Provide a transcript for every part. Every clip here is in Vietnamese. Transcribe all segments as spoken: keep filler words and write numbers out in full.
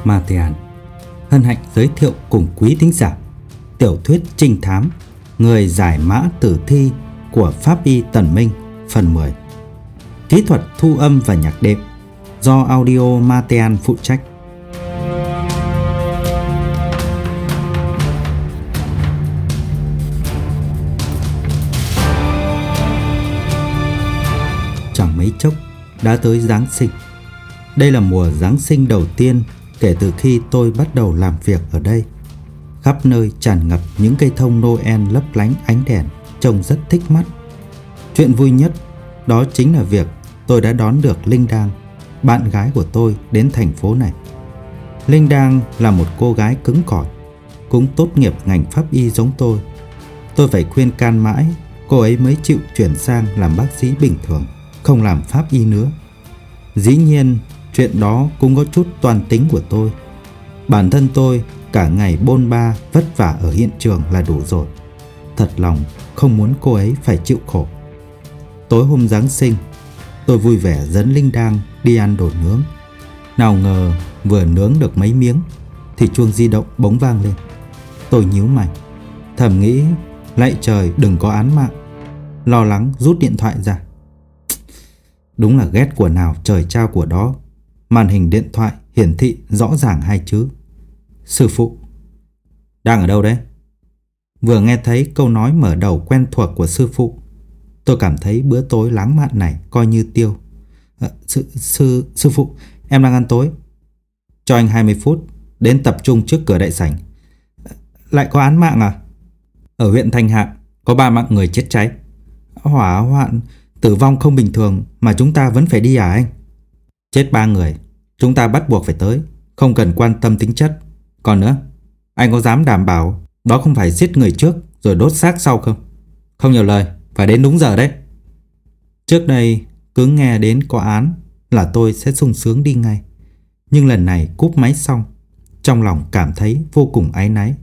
Matean hân hạnh giới thiệu cùng quý thính giả tiểu thuyết trinh thám Người giải mã tử thi của Pháp Y Tần Minh phần mười. Kỹ thuật thu âm và nhạc đệm do Audio Matean phụ trách. Chẳng mấy chốc đã tới Giáng sinh. Đây là mùa Giáng sinh đầu tiên kể từ khi tôi bắt đầu làm việc ở đây. Khắp nơi tràn ngập những cây thông Noel lấp lánh ánh đèn, trông rất thích mắt. Chuyện vui nhất đó chính là việc tôi đã đón được Linh Đang, bạn gái của tôi, đến thành phố này. Linh Đang là một cô gái cứng cỏi, cũng tốt nghiệp ngành pháp y giống tôi. Tôi phải khuyên can mãi, cô ấy mới chịu chuyển sang làm bác sĩ bình thường, không làm pháp y nữa. Dĩ nhiên, chuyện đó cũng có chút toan tính của tôi. Bản thân tôi cả ngày bôn ba vất vả ở hiện trường là đủ rồi. Thật lòng không muốn cô ấy phải chịu khổ. Tối hôm Giáng sinh, tôi vui vẻ dẫn Linh Đang đi ăn đồ nướng. Nào ngờ vừa nướng được mấy miếng thì chuông di động bỗng vang lên. Tôi nhíu mày, thầm nghĩ lạy trời đừng có án mạng. Lo lắng rút điện thoại ra. Đúng là ghét của nào trời trao của đó. Màn hình điện thoại hiển thị rõ ràng hai chữ: sư phụ. Đang ở đâu đấy? Vừa nghe thấy câu nói mở đầu quen thuộc của sư phụ, tôi cảm thấy bữa tối lãng mạn này coi như tiêu. à, sư, sư, sư phụ, em đang ăn tối. Cho anh hai mươi phút, đến tập trung trước cửa đại sảnh. Lại có án mạng à? Ở huyện Thanh Hạ có ba mạng người chết cháy. Hỏa hoạn, tử vong không bình thường mà chúng ta vẫn phải đi à anh? Chết ba người, chúng ta bắt buộc phải tới, không cần quan tâm tính chất. Còn nữa, anh có dám đảm bảo đó không phải giết người trước rồi đốt xác sau không? Không nhiều lời, phải đến đúng giờ đấy. Trước đây cứ nghe đến có án là tôi sẽ sung sướng đi ngay. Nhưng lần này cúp máy xong, trong lòng cảm thấy vô cùng áy náy.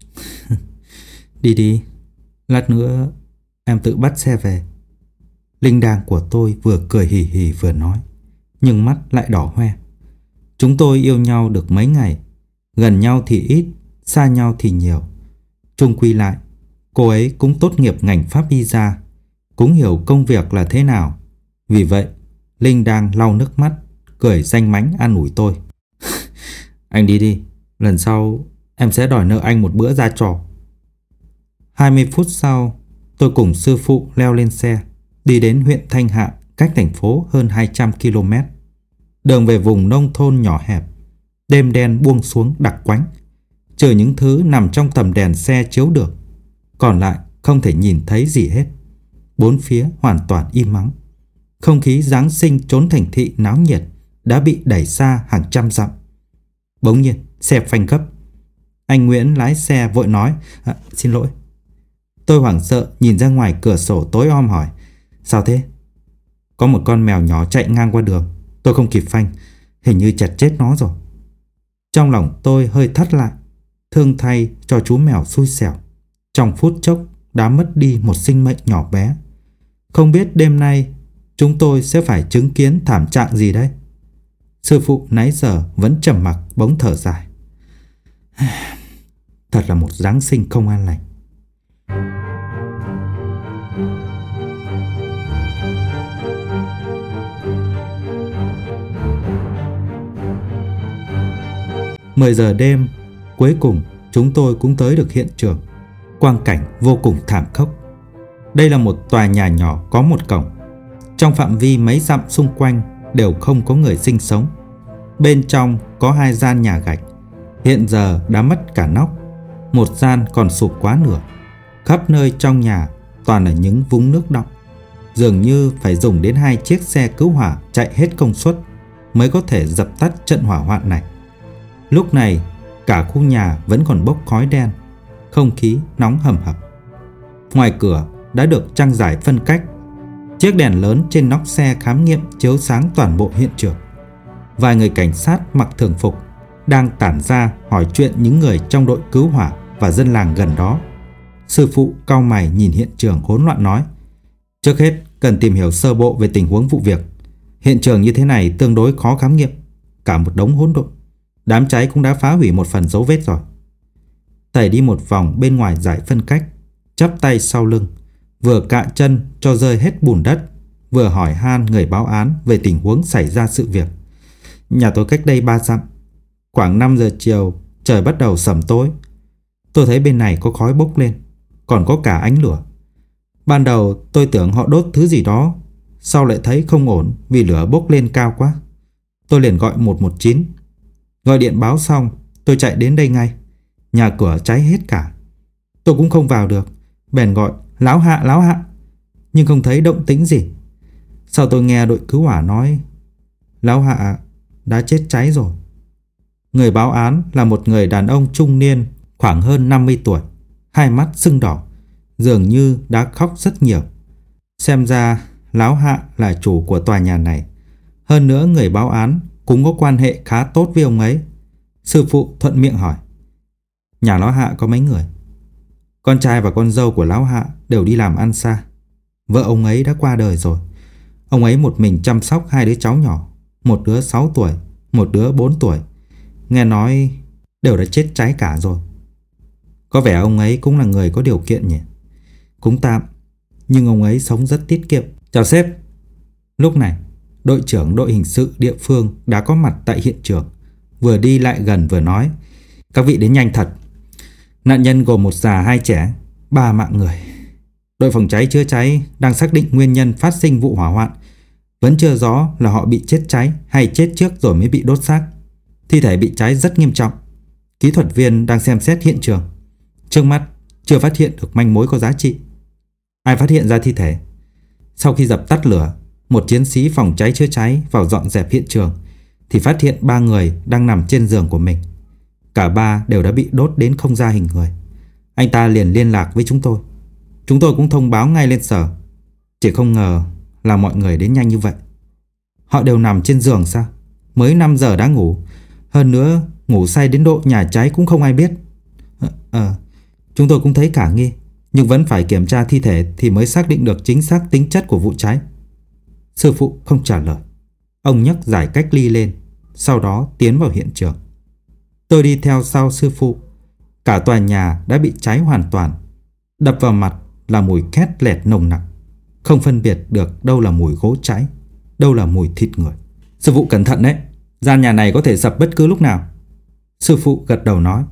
Đi đi, lát nữa em tự bắt xe về. Linh Đang của tôi vừa cười hì hì vừa nói, nhưng mắt lại đỏ hoe. Chúng tôi yêu nhau được mấy ngày, gần nhau thì ít, xa nhau thì nhiều. Chung quy lại, cô ấy cũng tốt nghiệp ngành pháp y ra, cũng hiểu công việc là thế nào. Vì vậy, Linh Đang lau nước mắt, cười danh mánh an ủi tôi. Anh đi đi, lần sau em sẽ đòi nợ anh một bữa ra trò. hai mươi phút sau, tôi cùng sư phụ leo lên xe, đi đến huyện Thanh Hạ, cách thành phố hơn hai trăm ki lô mét. Đường về vùng nông thôn nhỏ hẹp, đêm đen buông xuống đặc quánh, trừ những thứ nằm trong tầm đèn xe chiếu được, còn lại không thể nhìn thấy gì hết. Bốn phía hoàn toàn im mắng. Không khí Giáng sinh trốn thành thị náo nhiệt đã bị đẩy xa hàng trăm dặm. Bỗng nhiên xe phanh gấp. Anh Nguyễn lái xe vội nói: à, xin lỗi. Tôi hoảng sợ nhìn ra ngoài cửa sổ tối om hỏi: sao thế? Có một con mèo nhỏ chạy ngang qua đường, tôi không kịp phanh, hình như chặt chết nó rồi. Trong lòng tôi hơi thắt lại, thương thay cho chú mèo xui xẻo, trong phút chốc đã mất đi một sinh mệnh nhỏ bé. Không biết đêm nay chúng tôi sẽ phải chứng kiến thảm trạng gì đấy. Sư phụ nãy giờ vẫn trầm mặc bỗng thở dài. Thật là một Giáng sinh không an lành. mười giờ đêm, cuối cùng chúng tôi cũng tới được hiện trường. Quang cảnh vô cùng thảm khốc. Đây là một tòa nhà nhỏ có một cổng. Trong phạm vi mấy dặm xung quanh đều không có người sinh sống. Bên trong có hai gian nhà gạch, hiện giờ đã mất cả nóc. Một gian còn sụp quá nửa. Khắp nơi trong nhà toàn là những vũng nước đọng. Dường như phải dùng đến hai chiếc xe cứu hỏa chạy hết công suất mới có thể dập tắt trận hỏa hoạn này. Lúc này cả khu nhà vẫn còn bốc khói đen, không khí nóng hầm hập. Ngoài cửa đã được trang rải phân cách. Chiếc đèn lớn trên nóc xe khám nghiệm chiếu sáng toàn bộ hiện trường. Vài người cảnh sát mặc thường phục đang tản ra hỏi chuyện những người trong đội cứu hỏa và dân làng gần đó. Sư phụ cau mày nhìn hiện trường hỗn loạn nói: trước hết cần tìm hiểu sơ bộ về tình huống vụ việc. Hiện trường như thế này tương đối khó khám nghiệm, cả một đống hỗn độn. Đám cháy cũng đã phá hủy một phần dấu vết rồi. Thầy đi một vòng bên ngoài dải phân cách, chắp tay sau lưng, vừa cạ chân cho rơi hết bùn đất, vừa hỏi han người báo án về tình huống xảy ra sự việc. Nhà tôi cách đây ba dặm. Khoảng năm giờ chiều, trời bắt đầu sẩm tối. Tôi thấy bên này có khói bốc lên, còn có cả ánh lửa. Ban đầu tôi tưởng họ đốt thứ gì đó, sau lại thấy không ổn vì lửa bốc lên cao quá. Tôi liền gọi một một chín. Gọi điện báo xong, tôi chạy đến đây ngay. Nhà cửa cháy hết cả. Tôi cũng không vào được, bèn gọi láo hạ láo hạ, nhưng không thấy động tĩnh gì. Sau tôi nghe đội cứu hỏa nói láo hạ đã chết cháy rồi. Người báo án là một người đàn ông trung niên, khoảng hơn năm mươi tuổi, hai mắt sưng đỏ, dường như đã khóc rất nhiều. Xem ra láo hạ là chủ của tòa nhà này. Hơn nữa người báo án cũng có quan hệ khá tốt với ông ấy. Sư phụ thuận miệng hỏi: nhà láo hạ có mấy người? Con trai và con dâu của láo hạ đều đi làm ăn xa. Vợ ông ấy đã qua đời rồi. Ông ấy một mình chăm sóc hai đứa cháu nhỏ, một đứa sáu tuổi, một đứa bốn tuổi. Nghe nói đều đã chết cháy cả rồi. Có vẻ ông ấy cũng là người có điều kiện nhỉ? Cũng tạm, nhưng ông ấy sống rất tiết kiệm. Chào sếp. Lúc này, đội trưởng đội hình sự địa phương đã có mặt tại hiện trường, vừa đi lại gần vừa nói: các vị đến nhanh thật. Nạn nhân gồm một già hai trẻ, ba mạng người. Đội phòng cháy chữa cháy đang xác định nguyên nhân phát sinh vụ hỏa hoạn. Vẫn chưa rõ là họ bị chết cháy hay chết trước rồi mới bị đốt xác. Thi thể bị cháy rất nghiêm trọng. Kỹ thuật viên đang xem xét hiện trường. Trước mắt chưa phát hiện được manh mối có giá trị. Ai phát hiện ra thi thể? Sau khi dập tắt lửa, một chiến sĩ phòng cháy chữa cháy vào dọn dẹp hiện trường thì phát hiện ba người đang nằm trên giường của mình. Cả ba đều đã bị đốt đến không ra hình người. Anh ta liền liên lạc với chúng tôi. Chúng tôi cũng thông báo ngay lên sở. Chỉ không ngờ là mọi người đến nhanh như vậy. Họ đều nằm trên giường sao? Mới năm giờ đã ngủ. Hơn nữa ngủ say đến độ nhà cháy cũng không ai biết. Ờ, à, chúng tôi cũng thấy khả nghi, nhưng vẫn phải kiểm tra thi thể thì mới xác định được chính xác tính chất của vụ cháy. Sư phụ không trả lời. Ông nhấc giải cách ly lên, sau đó tiến vào hiện trường. Tôi đi theo sau sư phụ. Cả tòa nhà đã bị cháy hoàn toàn. Đập vào mặt là mùi khét lẹt nồng nặc, không phân biệt được đâu là mùi gỗ cháy, đâu là mùi thịt người. Sư phụ cẩn thận đấy, gian nhà này có thể sập bất cứ lúc nào. Sư phụ gật đầu nói: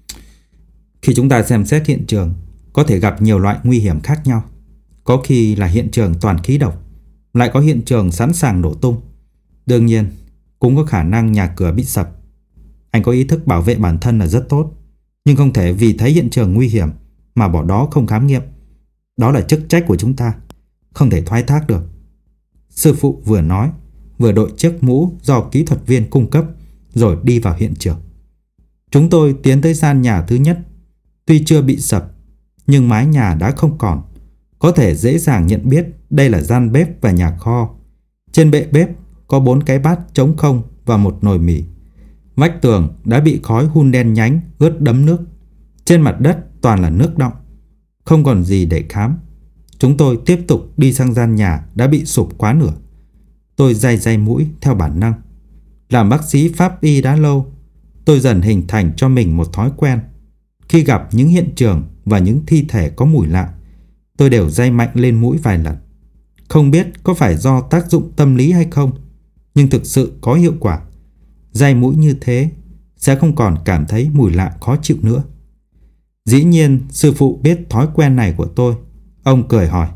khi chúng ta xem xét hiện trường, có thể gặp nhiều loại nguy hiểm khác nhau. Có khi là hiện trường toàn khí độc, lại có hiện trường sẵn sàng nổ tung. Đương nhiên cũng có khả năng nhà cửa bị sập. Anh có ý thức bảo vệ bản thân là rất tốt, nhưng không thể vì thấy hiện trường nguy hiểm mà bỏ đó không khám nghiệm. Đó là chức trách của chúng ta, không thể thoái thác được. Sư phụ vừa nói, vừa đội chiếc mũ do kỹ thuật viên cung cấp, rồi đi vào hiện trường. Chúng tôi tiến tới gian nhà thứ nhất. Tuy chưa bị sập, nhưng mái nhà đã không còn. Có thể dễ dàng nhận biết đây là gian bếp và nhà kho. Trên bệ bếp có bốn cái bát trống không và một nồi mì. Vách tường đã bị khói hun đen nhánh ướt đẫm nước. Trên mặt đất toàn là nước đọng. Không còn gì để khám. Chúng tôi tiếp tục đi sang gian nhà đã bị sụp quá nửa. Tôi day day mũi theo bản năng. Làm bác sĩ pháp y đã lâu, tôi dần hình thành cho mình một thói quen. Khi gặp những hiện trường và những thi thể có mùi lạ, tôi đều day mạnh lên mũi vài lần. Không biết có phải do tác dụng tâm lý hay không, nhưng thực sự có hiệu quả. Day mũi như thế sẽ không còn cảm thấy mùi lạ khó chịu nữa. Dĩ nhiên sư phụ biết thói quen này của tôi. Ông cười hỏi: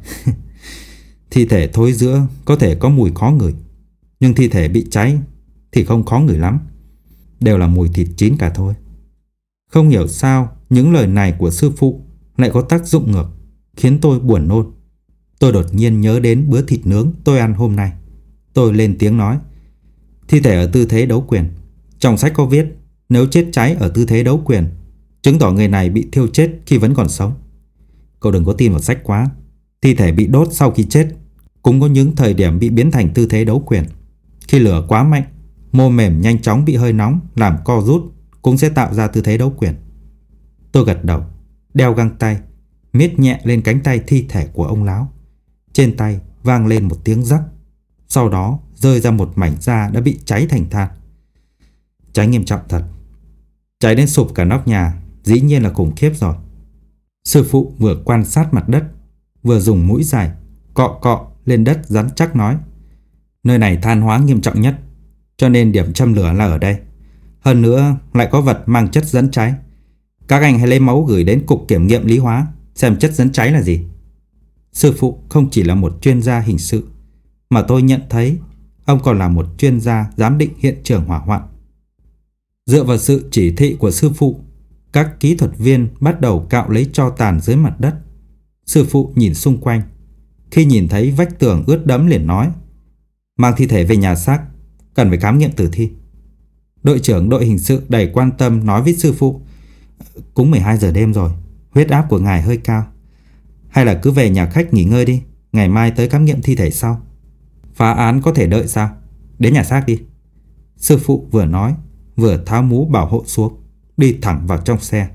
thi thể thối rữa có thể có mùi khó ngửi, nhưng thi thể bị cháy thì không khó ngửi lắm. Đều là mùi thịt chín cả thôi. Không hiểu sao những lời này của sư phụ lại có tác dụng ngược, khiến tôi buồn nôn. Tôi đột nhiên nhớ đến bữa thịt nướng tôi ăn hôm nay. Tôi lên tiếng nói: thi thể ở tư thế đấu quyền. Trong sách có viết, nếu chết cháy ở tư thế đấu quyền, chứng tỏ người này bị thiêu chết khi vẫn còn sống. Cậu đừng có tin vào sách quá. Thi thể bị đốt sau khi chết cũng có những thời điểm bị biến thành tư thế đấu quyền. Khi lửa quá mạnh, mô mềm nhanh chóng bị hơi nóng làm co rút, cũng sẽ tạo ra tư thế đấu quyền. Tôi gật đầu, đeo găng tay, miết nhẹ lên cánh tay thi thể của ông lão. Trên tay vang lên một tiếng rắc, sau đó rơi ra một mảnh da đã bị cháy thành than. Cháy nghiêm trọng thật. Cháy đến sụp cả nóc nhà, dĩ nhiên là khủng khiếp rồi. Sư phụ vừa quan sát mặt đất, vừa dùng mũi dài cọ cọ lên đất rắn chắc nói: nơi này than hóa nghiêm trọng nhất, cho nên điểm châm lửa là ở đây. Hơn nữa lại có vật mang chất dẫn cháy. Các anh hãy lấy máu gửi đến cục kiểm nghiệm lý hóa, xem chất dẫn cháy là gì. Sư phụ không chỉ là một chuyên gia hình sự, mà tôi nhận thấy ông còn là một chuyên gia giám định hiện trường hỏa hoạn. Dựa vào sự chỉ thị của sư phụ, các kỹ thuật viên bắt đầu cạo lấy tro tàn dưới mặt đất. Sư phụ nhìn xung quanh, khi nhìn thấy vách tường ướt đẫm liền nói: mang thi thể về nhà xác, cần phải khám nghiệm tử thi. Đội trưởng đội hình sự đầy quan tâm nói với sư phụ: cũng mười hai giờ đêm rồi, huyết áp của ngài hơi cao, hay là cứ về nhà khách nghỉ ngơi đi, ngày mai tới khám nghiệm thi thể sau. Phá án có thể đợi sao? Đến nhà xác đi. Sư phụ vừa nói, vừa tháo mũ bảo hộ xuống, đi thẳng vào trong xe.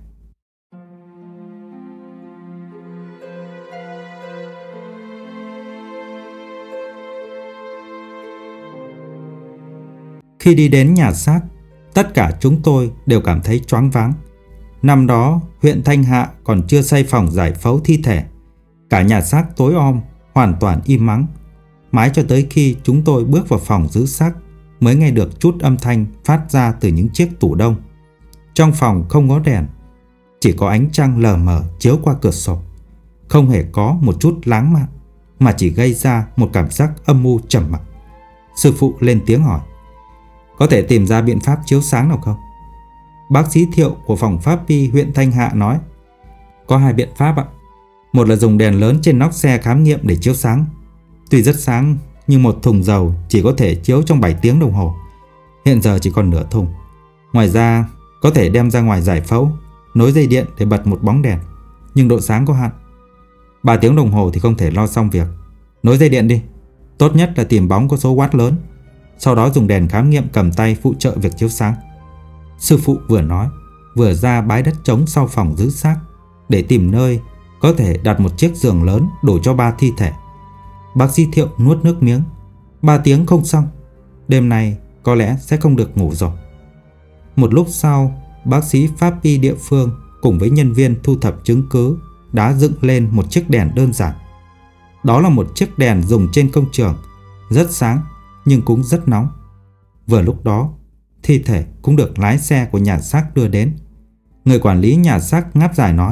Khi đi đến nhà xác, tất cả chúng tôi đều cảm thấy choáng váng. Năm đó, huyện Thanh Hạ còn chưa xây phòng giải phẫu thi thể. Cả nhà xác tối om, hoàn toàn im mắng. Mãi cho tới khi chúng tôi bước vào phòng giữ xác mới nghe được chút âm thanh phát ra từ những chiếc tủ đông. Trong phòng không có đèn, chỉ có ánh trăng lờ mờ chiếu qua cửa sổ. Không hề có một chút lãng mạn, mà chỉ gây ra một cảm giác âm u trầm mặc. Sư phụ lên tiếng hỏi: có thể tìm ra biện pháp chiếu sáng nào không? Bác sĩ Thiệu của phòng pháp y huyện Thanh Hạ nói: có hai biện pháp ạ. Một là dùng đèn lớn trên nóc xe khám nghiệm để chiếu sáng. Tuy rất sáng, nhưng một thùng dầu chỉ có thể chiếu trong bảy tiếng đồng hồ. Hiện giờ chỉ còn nửa thùng. Ngoài ra, có thể đem ra ngoài giải phẫu, nối dây điện để bật một bóng đèn, nhưng độ sáng có hạn. Ba tiếng đồng hồ thì không thể lo xong việc. Nối dây điện đi. Tốt nhất là tìm bóng có số watt lớn, sau đó dùng đèn khám nghiệm cầm tay phụ trợ việc chiếu sáng. Sư phụ vừa nói, vừa ra bãi đất trống sau phòng giữ xác để tìm nơi có thể đặt một chiếc giường lớn đủ cho ba thi thể. Bác sĩ Thiệu nuốt nước miếng. Ba tiếng không xong, đêm nay có lẽ sẽ không được ngủ rồi. Một lúc sau, bác sĩ pháp y địa phương cùng với nhân viên thu thập chứng cứ đã dựng lên một chiếc đèn đơn giản. Đó là một chiếc đèn dùng trên công trường, rất sáng nhưng cũng rất nóng. Vừa lúc đó, thi thể cũng được lái xe của nhà xác đưa đến. Người quản lý nhà xác ngáp dài nói: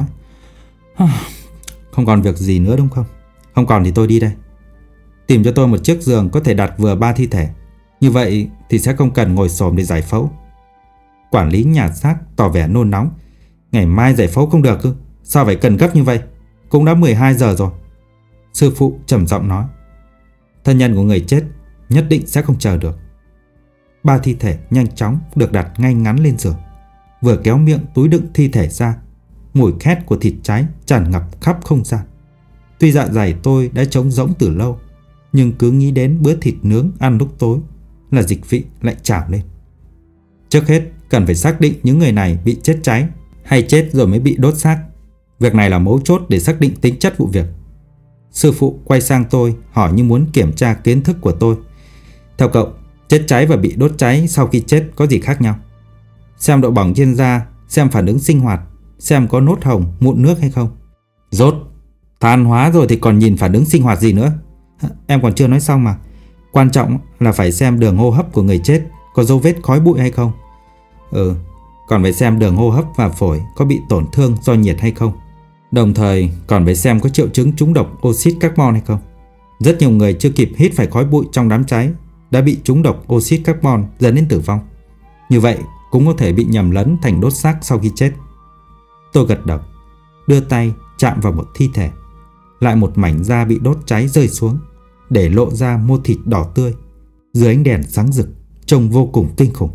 không còn việc gì nữa đúng không? Không còn thì tôi đi đây. Tìm cho tôi một chiếc giường có thể đặt vừa ba thi thể. Như vậy thì sẽ không cần ngồi xổm để giải phẫu. Quản lý nhà xác tỏ vẻ nôn nóng: ngày mai giải phẫu không được ư? Sao phải cần gấp như vậy? Cũng đã mười hai giờ rồi. Sư phụ trầm giọng nói: thân nhân của người chết nhất định sẽ không chờ được. Ba thi thể nhanh chóng được đặt ngay ngắn lên giường. Vừa kéo miệng túi đựng thi thể ra, mùi khét của thịt cháy tràn ngập khắp không gian. Tuy dạ dày tôi đã trống rỗng từ lâu, nhưng cứ nghĩ đến bữa thịt nướng ăn lúc tối là dịch vị lại trào lên. Trước hết cần phải xác định những người này bị chết cháy hay chết rồi mới bị đốt xác. Việc này là mấu chốt để xác định tính chất vụ việc. Sư phụ quay sang tôi hỏi như muốn kiểm tra kiến thức của tôi: theo cậu, chết cháy và bị đốt cháy sau khi chết có gì khác nhau? Xem độ bỏng trên da, xem phản ứng sinh hoạt, xem có nốt hồng, mụn nước hay không. Rốt, than hóa rồi thì còn nhìn phản ứng sinh hoạt gì nữa? Em còn chưa nói xong mà. Quan trọng là phải xem đường hô hấp của người chết có dấu vết khói bụi hay không. Ừ, còn phải xem đường hô hấp và phổi có bị tổn thương do nhiệt hay không. Đồng thời còn phải xem có triệu chứng trúng độc oxit carbon hay không. Rất nhiều người chưa kịp hít phải khói bụi trong đám cháy đã bị trúng độc oxit carbon dẫn đến tử vong. Như vậy cũng có thể bị nhầm lẫn thành đốt xác sau khi chết. Tôi gật đầu, đưa tay chạm vào một thi thể. Lại một mảnh da bị đốt cháy rơi xuống, để lộ ra mô thịt đỏ tươi dưới ánh đèn sáng rực, trông vô cùng kinh khủng.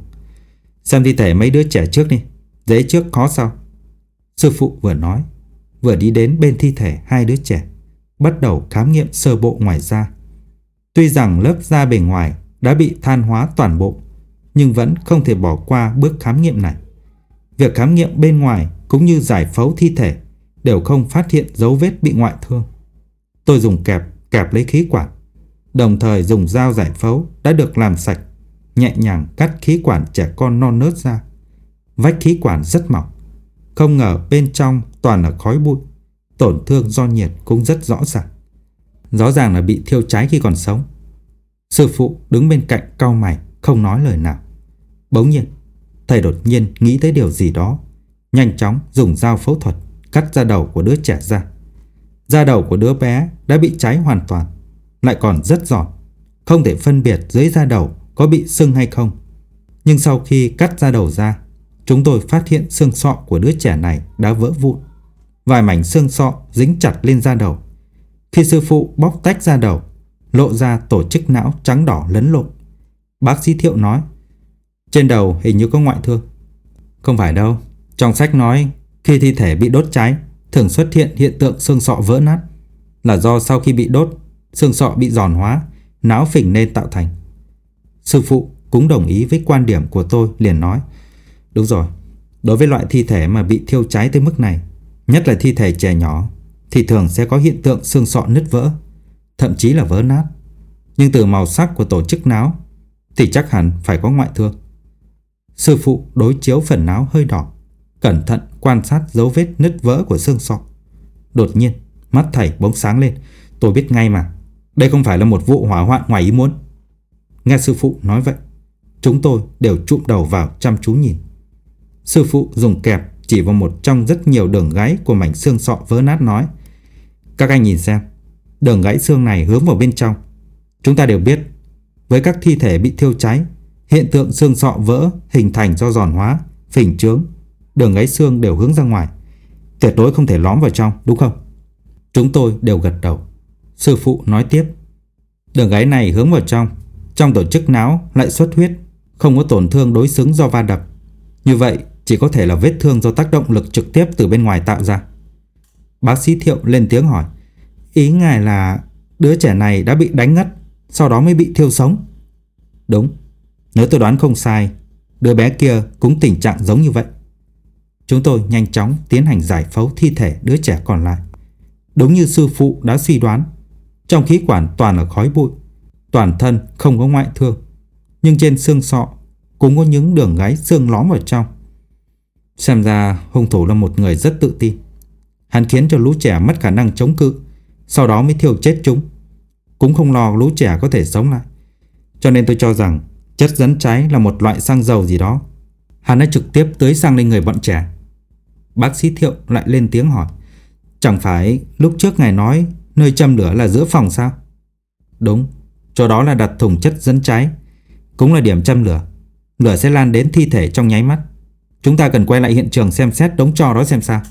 Xem thi thể mấy đứa trẻ trước đi, dễ trước khó sau. Sư phụ vừa nói, vừa đi đến bên thi thể hai đứa trẻ, bắt đầu khám nghiệm sơ bộ ngoài da. Tuy rằng lớp da bề ngoài đã bị than hóa toàn bộ, nhưng vẫn không thể bỏ qua bước khám nghiệm này. Việc khám nghiệm bên ngoài cũng như giải phẫu thi thể đều không phát hiện dấu vết bị ngoại thương. Tôi dùng kẹp kẹp lấy khí quản, đồng thời dùng dao giải phẫu đã được làm sạch, nhẹ nhàng cắt khí quản trẻ con non nớt ra. Vách khí quản rất mỏng, không ngờ bên trong toàn là khói bụi. Tổn thương do nhiệt cũng rất rõ ràng. Rõ ràng là bị thiêu cháy khi còn sống. Sư phụ đứng bên cạnh cau mày, không nói lời nào. Bỗng nhiên, thầy đột nhiên nghĩ tới điều gì đó, nhanh chóng dùng dao phẫu thuật cắt da đầu của đứa trẻ ra. Da đầu của đứa bé đã bị cháy hoàn toàn, lại còn rất giòn, không thể phân biệt dưới da đầu có bị sưng hay không. Nhưng sau khi cắt da đầu ra, chúng tôi phát hiện xương sọ của đứa trẻ này đã vỡ vụn. Vài mảnh xương sọ dính chặt lên da đầu. Khi sư phụ bóc tách da đầu, lộ ra tổ chức não trắng đỏ lẫn lộn. Bác sĩ Thiệu nói: trên đầu hình như có ngoại thương. Không phải đâu, trong sách nói khi thi thể bị đốt cháy thường xuất hiện hiện tượng xương sọ vỡ nát, là do sau khi bị đốt, xương sọ bị giòn hóa, não phình nên tạo thành. Sư phụ cũng đồng ý với quan điểm của tôi, liền nói: đúng rồi, đối với loại thi thể mà bị thiêu cháy tới mức này, nhất là thi thể trẻ nhỏ, thì thường sẽ có hiện tượng xương sọ nứt vỡ, thậm chí là vỡ nát. Nhưng từ màu sắc của tổ chức não thì chắc hẳn phải có ngoại thương. Sư phụ đối chiếu phần não hơi đỏ, cẩn thận quan sát dấu vết nứt vỡ của xương sọ. Đột nhiên mắt thầy bỗng sáng lên. Tôi biết ngay mà, đây không phải là một vụ hỏa hoạn ngoài ý muốn. Nghe sư phụ nói vậy, chúng tôi đều chụm đầu vào chăm chú nhìn. Sư phụ dùng kẹp chỉ vào một trong rất nhiều đường gãy của mảnh xương sọ vỡ nát, nói: các anh nhìn xem, đường gãy xương này hướng vào bên trong. Chúng ta đều biết, với các thi thể bị thiêu cháy, hiện tượng xương sọ vỡ hình thành do giòn hóa, phình trướng, đường gãy xương đều hướng ra ngoài, tuyệt đối không thể lõm vào trong, đúng không? Chúng tôi đều gật đầu. Sư phụ nói tiếp: đường gãy này hướng vào trong, trong tổ chức não lại xuất huyết, không có tổn thương đối xứng do va đập. Như vậy chỉ có thể là vết thương do tác động lực trực tiếp từ bên ngoài tạo ra. Bác sĩ Thiệu lên tiếng hỏi: ý ngài là đứa trẻ này đã bị đánh ngất, sau đó mới bị thiêu sống? Đúng, nếu tôi đoán không sai, đứa bé kia cũng tình trạng giống như vậy. Chúng tôi nhanh chóng tiến hành giải phẫu thi thể đứa trẻ còn lại. Đúng như sư phụ đã suy đoán, trong khí quản toàn là khói bụi, toàn thân không có ngoại thương, nhưng trên xương sọ cũng có những đường gãy xương lõm vào trong. Xem ra hung thủ là một người rất tự tin. Hắn khiến cho lũ trẻ mất khả năng chống cự, sau đó mới thiêu chết chúng, cũng không lo lũ trẻ có thể sống lại. Cho nên tôi cho rằng chất dẫn cháy là một loại xăng dầu gì đó. Hắn đã trực tiếp tưới xăng lên người bọn trẻ. Bác sĩ Thiệu lại lên tiếng hỏi: chẳng phải lúc trước ngài nói nơi châm lửa là giữa phòng sao? Đúng, chỗ đó là đặt thùng chất dẫn cháy, cũng là điểm châm lửa. Lửa sẽ lan đến thi thể trong nháy mắt. Chúng ta cần quay lại hiện trường xem xét đống tro đó xem sao.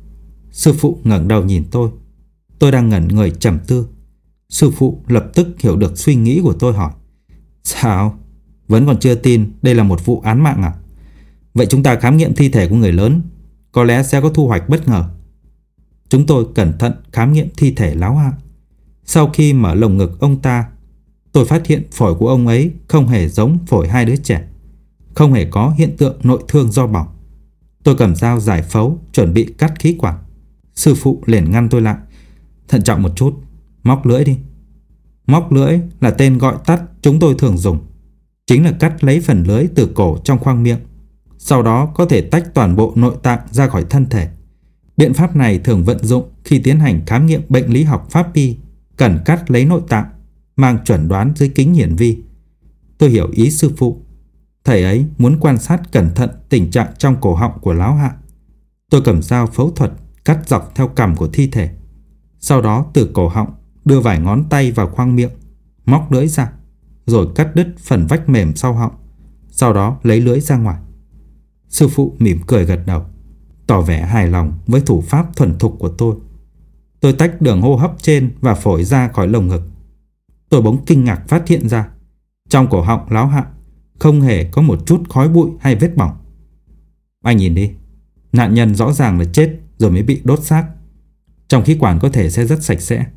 Sư phụ ngẩng đầu nhìn tôi. Tôi đang ngẩn người trầm tư. Sư phụ lập tức hiểu được suy nghĩ của tôi, hỏi: sao? Vẫn còn chưa tin đây là một vụ án mạng à? Vậy chúng ta khám nghiệm thi thể của người lớn, có lẽ sẽ có thu hoạch bất ngờ. Chúng tôi cẩn thận khám nghiệm thi thể Láo Hạ. Sau khi mở lồng ngực ông ta, tôi phát hiện phổi của ông ấy không hề giống phổi hai đứa trẻ, không hề có hiện tượng nội thương do bỏng. Tôi cầm dao giải phẫu chuẩn bị cắt khí quản. Sư phụ liền ngăn tôi lại: thận trọng một chút, móc lưỡi đi. Móc lưỡi là tên gọi tắt chúng tôi thường dùng, chính là cắt lấy phần lưỡi từ cổ trong khoang miệng, sau đó có thể tách toàn bộ nội tạng ra khỏi thân thể. Biện pháp này thường vận dụng khi tiến hành khám nghiệm bệnh lý học pháp y, cần cắt lấy nội tạng, mang chuẩn đoán dưới kính hiển vi. Tôi hiểu ý sư phụ. Thầy ấy muốn quan sát cẩn thận tình trạng trong cổ họng của Láo Hạ. Tôi cầm dao phẫu thuật cắt dọc theo cằm của thi thể, sau đó từ cổ họng đưa vài ngón tay vào khoang miệng, móc lưỡi ra, rồi cắt đứt phần vách mềm sau họng, sau đó lấy lưỡi ra ngoài. Sư phụ mỉm cười gật đầu, tỏ vẻ hài lòng với thủ pháp thuần thục của tôi. Tôi tách đường hô hấp trên và phổi ra khỏi lồng ngực. Tôi bỗng kinh ngạc phát hiện ra, trong cổ họng Láo Hạ không hề có một chút khói bụi hay vết bỏng. Anh nhìn đi, nạn nhân rõ ràng là chết rồi mới bị đốt xác. Trong khí quản có thể sẽ rất sạch sẽ.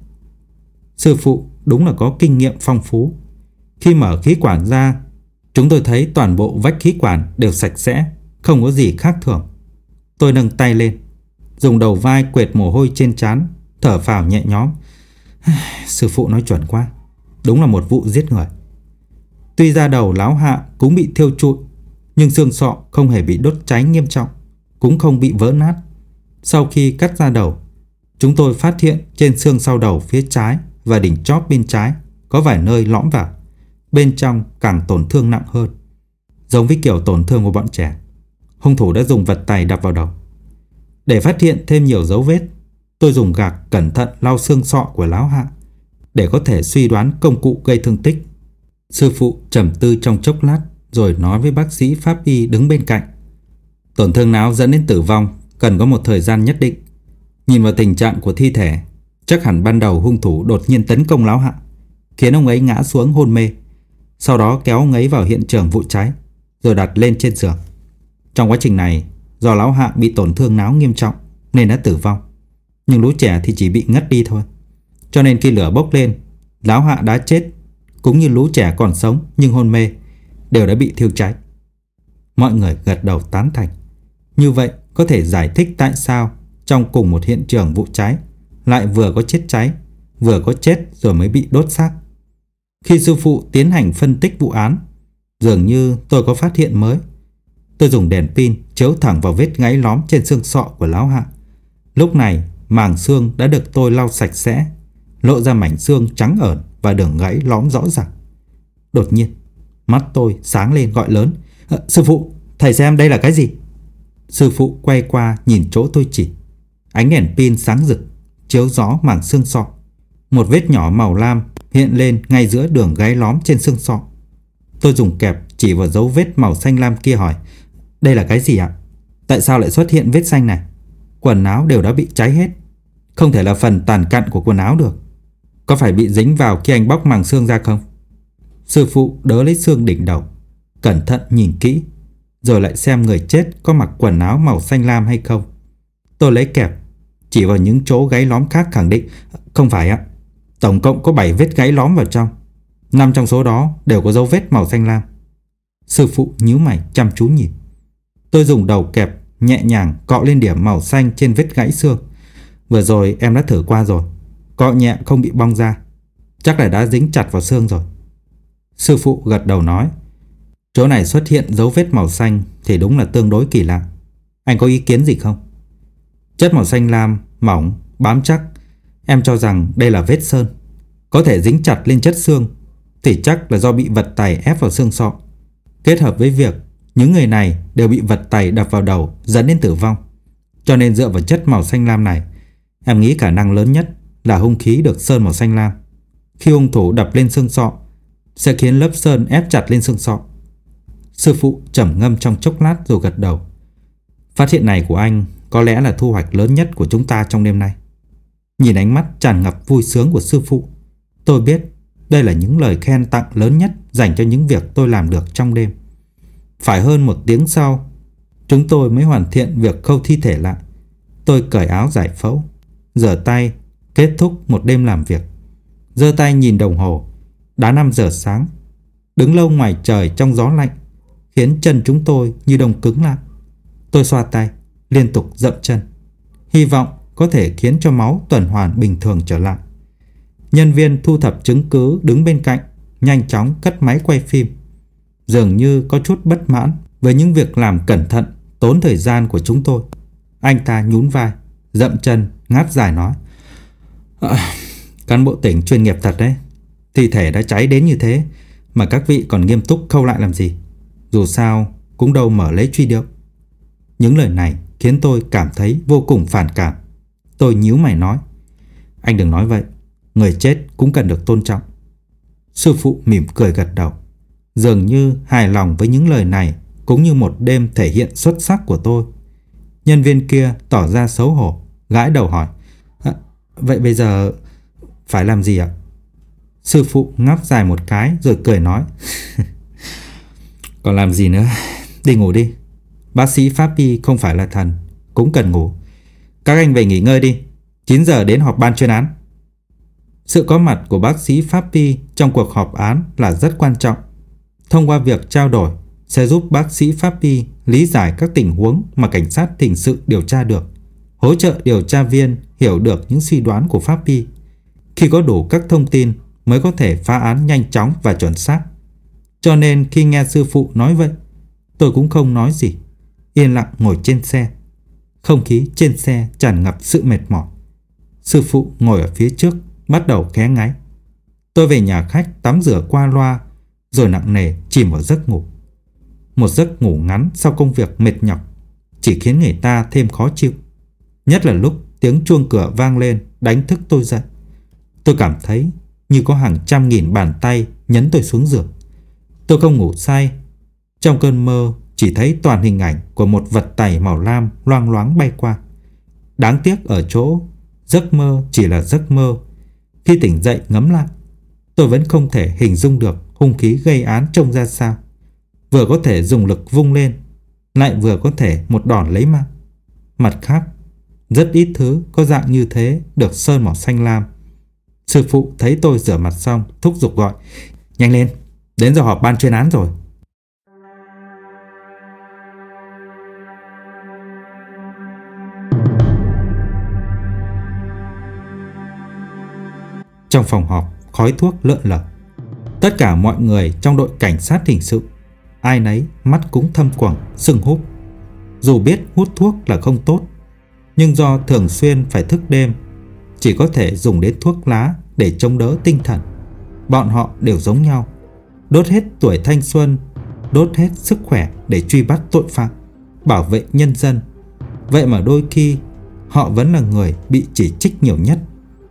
Sư phụ đúng là có kinh nghiệm phong phú. Khi mở khí quản ra, chúng tôi thấy toàn bộ vách khí quản đều sạch sẽ, không có gì khác thường. Tôi nâng tay lên, dùng đầu vai quệt mồ hôi trên trán, thở phào nhẹ nhõm. Sư phụ nói chuẩn quá, đúng là một vụ giết người. Tuy da đầu Lão Hạ cũng bị thiêu trụi, nhưng xương sọ không hề bị đốt cháy nghiêm trọng, cũng không bị vỡ nát. Sau khi cắt da đầu, chúng tôi phát hiện trên xương sau đầu phía trái và đỉnh chóp bên trái có vài nơi lõm vào, bên trong càng tổn thương nặng hơn, giống với kiểu tổn thương của bọn trẻ. Hung thủ đã dùng vật tày đập vào đầu. Để phát hiện thêm nhiều dấu vết, tôi dùng gạc cẩn thận lau xương sọ của Lão Hạ để có thể suy đoán công cụ gây thương tích. Sư phụ trầm tư trong chốc lát rồi nói với bác sĩ pháp y đứng bên cạnh: Tổn thương não dẫn đến tử vong cần có một thời gian nhất định. Nhìn vào tình trạng của thi thể, chắc hẳn ban đầu hung thủ đột nhiên tấn công Lão Hạ, khiến ông ấy ngã xuống hôn mê, sau đó kéo ông ấy vào hiện trường vụ cháy rồi đặt lên trên giường. Trong quá trình này, do Lão Hạ bị tổn thương não nghiêm trọng nên đã tử vong, nhưng lũ trẻ thì chỉ bị ngất đi thôi. Cho nên khi lửa bốc lên, Lão Hạ đã chết, cũng như lũ trẻ còn sống nhưng hôn mê đều đã bị thiêu cháy. Mọi người gật đầu tán thành. Như vậy có thể giải thích tại sao trong cùng một hiện trường vụ cháy lại vừa có chết cháy, vừa có chết rồi mới bị đốt xác. Khi sư phụ tiến hành phân tích vụ án, dường như tôi có phát hiện mới. Tôi dùng đèn pin chiếu thẳng vào vết gáy lõm trên xương sọ của Lão Hạ. Lúc này màng xương đã được tôi lau sạch sẽ, lộ ra mảnh xương trắng ởn và đường gãy lõm rõ ràng. Đột nhiên mắt tôi sáng lên gọi lớn: à, Sư phụ, thầy xem đây là cái gì? Sư phụ quay qua nhìn chỗ tôi chỉ. Ánh đèn pin sáng rực chiếu rõ mảng xương sọ. Một vết nhỏ màu lam hiện lên ngay giữa đường gáy lõm trên xương sọ. Tôi dùng kẹp chỉ vào dấu vết màu xanh lam kia hỏi: Đây là cái gì ạ? Tại sao lại xuất hiện vết xanh này? Quần áo đều đã bị cháy hết, không thể là phần tàn cặn của quần áo được. Có phải bị dính vào khi anh bóc màng xương ra không? Sư phụ đỡ lấy xương đỉnh đầu, cẩn thận nhìn kỹ, rồi lại xem người chết có mặc quần áo màu xanh lam hay không. Tôi lấy kẹp chỉ vào những chỗ gáy lõm khác khẳng định: Không phải ạ. Tổng cộng có bảy vết gáy lõm vào trong, năm trong số đó đều có dấu vết màu xanh lam. Sư phụ nhíu mày chăm chú nhìn. Tôi dùng đầu kẹp nhẹ nhàng cọ lên điểm màu xanh trên vết gãy xương. Vừa rồi em đã thử qua rồi, cọ nhẹ không bị bong ra, chắc là đã dính chặt vào xương rồi. Sư phụ gật đầu nói: Chỗ này xuất hiện dấu vết màu xanh thì đúng là tương đối kỳ lạ. Anh có ý kiến gì không? Chất màu xanh lam, mỏng, bám chắc. Em cho rằng đây là vết sơn, có thể dính chặt lên chất xương thì chắc là do bị vật tày ép vào xương sọ, kết hợp với việc những người này đều bị vật tày đập vào đầu dẫn đến tử vong. Cho nên dựa vào chất màu xanh lam này, em nghĩ khả năng lớn nhất là hung khí được sơn màu xanh lam. Khi hung thủ đập lên xương sọ sẽ khiến lớp sơn ép chặt lên xương sọ. Sư phụ trầm ngâm trong chốc lát rồi gật đầu. Phát hiện này của anh có lẽ là thu hoạch lớn nhất của chúng ta trong đêm nay. Nhìn ánh mắt tràn ngập vui sướng của sư phụ, tôi biết đây là những lời khen tặng lớn nhất dành cho những việc tôi làm được trong đêm. Phải hơn một tiếng sau, chúng tôi mới hoàn thiện việc khâu thi thể lại. Tôi cởi áo giải phẫu, rửa tay, kết thúc một đêm làm việc. Giơ tay nhìn đồng hồ, đã năm giờ sáng. Đứng lâu ngoài trời trong gió lạnh khiến chân chúng tôi như đông cứng lại. Tôi xoa tay, liên tục dậm chân, hy vọng có thể khiến cho máu tuần hoàn bình thường trở lại. Nhân viên thu thập chứng cứ đứng bên cạnh nhanh chóng cất máy quay phim, dường như có chút bất mãn với những việc làm cẩn thận, tốn thời gian của chúng tôi. Anh ta nhún vai, dậm chân, ngáp dài nói: à, Cán bộ tỉnh chuyên nghiệp thật đấy. Thi thể đã cháy đến như thế mà các vị còn nghiêm túc khâu lại làm gì? Dù sao cũng đâu mở lấy truy điệu. Những lời này khiến tôi cảm thấy vô cùng phản cảm. Tôi nhíu mày nói: Anh đừng nói vậy, người chết cũng cần được tôn trọng. Sư phụ mỉm cười gật đầu, dường như hài lòng với những lời này, cũng như một đêm thể hiện xuất sắc của tôi. Nhân viên kia tỏ ra xấu hổ, gãi đầu hỏi: à, Vậy bây giờ phải làm gì ạ? Sư phụ ngáp dài một cái rồi cười nói: Còn làm gì nữa, đi ngủ đi. Bác sĩ pháp y không phải là thần, cũng cần ngủ. Các anh về nghỉ ngơi đi, chín giờ đến họp ban chuyên án. Sự có mặt của bác sĩ pháp y trong cuộc họp án là rất quan trọng. Thông qua việc trao đổi sẽ giúp bác sĩ pháp y lý giải các tình huống mà cảnh sát hình sự điều tra được, hỗ trợ điều tra viên hiểu được những suy đoán của pháp y. Khi có đủ các thông tin mới có thể phá án nhanh chóng và chuẩn xác. Cho nên khi nghe sư phụ nói vậy, tôi cũng không nói gì, yên lặng ngồi trên xe. Không khí trên xe tràn ngập sự mệt mỏi. Sư phụ ngồi ở phía trước, bắt đầu ghé ngáy. Tôi về nhà khách tắm rửa qua loa, rồi nặng nề chìm vào giấc ngủ. Một giấc ngủ ngắn sau công việc mệt nhọc chỉ khiến người ta thêm khó chịu. Nhất là lúc tiếng chuông cửa vang lên đánh thức tôi dậy. Tôi cảm thấy như có hàng trăm nghìn bàn tay nhấn tôi xuống giường. Tôi không ngủ say. Trong cơn mơ chỉ thấy toàn hình ảnh của một vật tẩy màu lam loang loáng bay qua. Đáng tiếc ở chỗ giấc mơ chỉ là giấc mơ. Khi tỉnh dậy ngẫm lại, tôi vẫn không thể hình dung được hung khí gây án trông ra sao. Vừa có thể dùng lực vung lên, lại vừa có thể một đòn lấy mạng. Mặt khác, rất ít thứ có dạng như thế được sơn màu xanh lam. Sư phụ thấy tôi rửa mặt xong, thúc giục gọi: "Nhanh lên, đến giờ họp ban chuyên án rồi." Trong phòng họp, khói thuốc lượn lờ. Tất cả mọi người trong đội cảnh sát hình sự, ai nấy mắt cũng thâm quầng, sưng húp. Dù biết hút thuốc là không tốt, nhưng do thường xuyên phải thức đêm, chỉ có thể dùng đến thuốc lá để chống đỡ tinh thần. Bọn họ đều giống nhau, đốt hết tuổi thanh xuân, đốt hết sức khỏe để truy bắt tội phạm, bảo vệ nhân dân. Vậy mà đôi khi họ vẫn là người bị chỉ trích nhiều nhất.